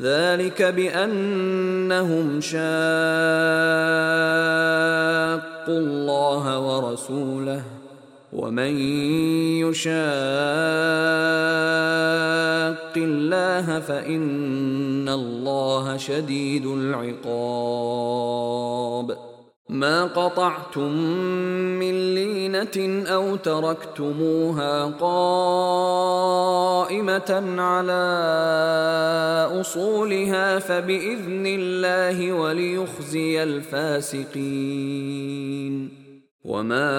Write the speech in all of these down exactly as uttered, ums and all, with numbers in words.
ذلك بأنهم شاقوا الله ورسوله، ومن يشاق الله فإن الله شديد العقاب. ما قطعتم من لينة أو تركتموها قائمة على أصولها فبإذن الله وليخزي الفاسقين. وما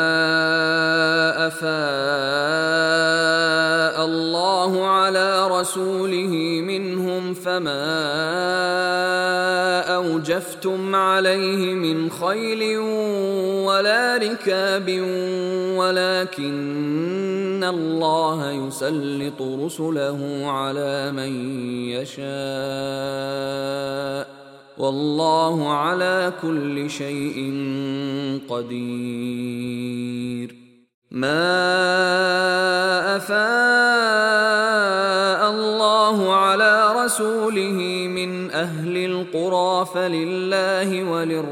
أفاء الله على رسوله منهم فما أوجفتم عليه من خيل ولا ركاب ولكن الله يسلط رسله على من يشاء والله على كل شيء قدير. ما أفاء الله على رسوله من أهل القرى فلله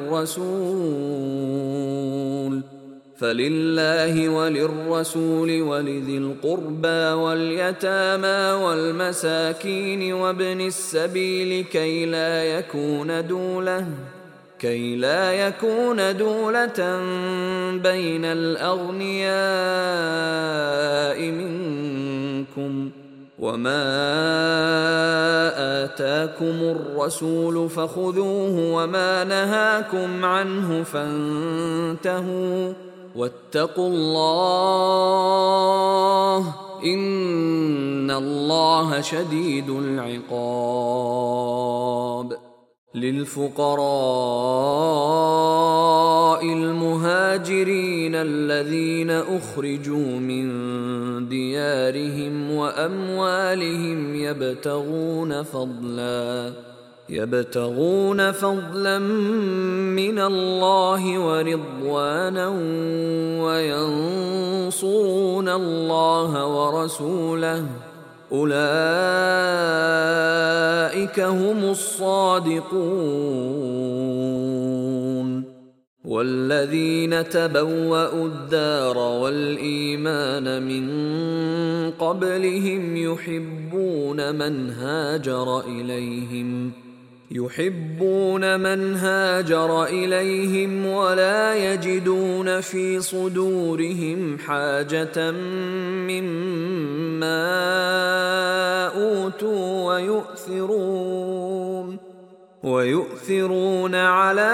وللرسول فلله وللرسول ولذي القربى واليتامى والمساكين وابن السبيل كي لا يكون دولة كي لا يكون دولة بين الأغنياء منكم. وما آتاكم الرسول فخذوه وما نهاكم عنه فانتهوا واتقوا الله إن الله شديد العقاب. للفقراء المهاجرين الذين أخرجوا من ديارهم وأموالهم يبتغون فضلا يبتغون فضلا من الله ورضوانا وينصرون الله ورسوله أولئك هم الصادقون. والذين تبوأوا الدار والإيمان من قبلهم يحبون من هاجر إليهم يحبون من هاجر إليهم ولا يجدون في صدورهم حاجة مما أوتوا ويؤثرون ويؤثرون على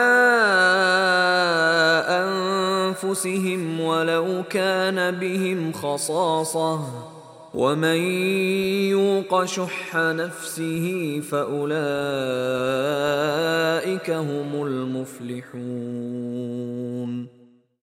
أنفسهم ولو كان بهم خصاصة ومن يوق شح نفسه فأولئك هم المفلحون.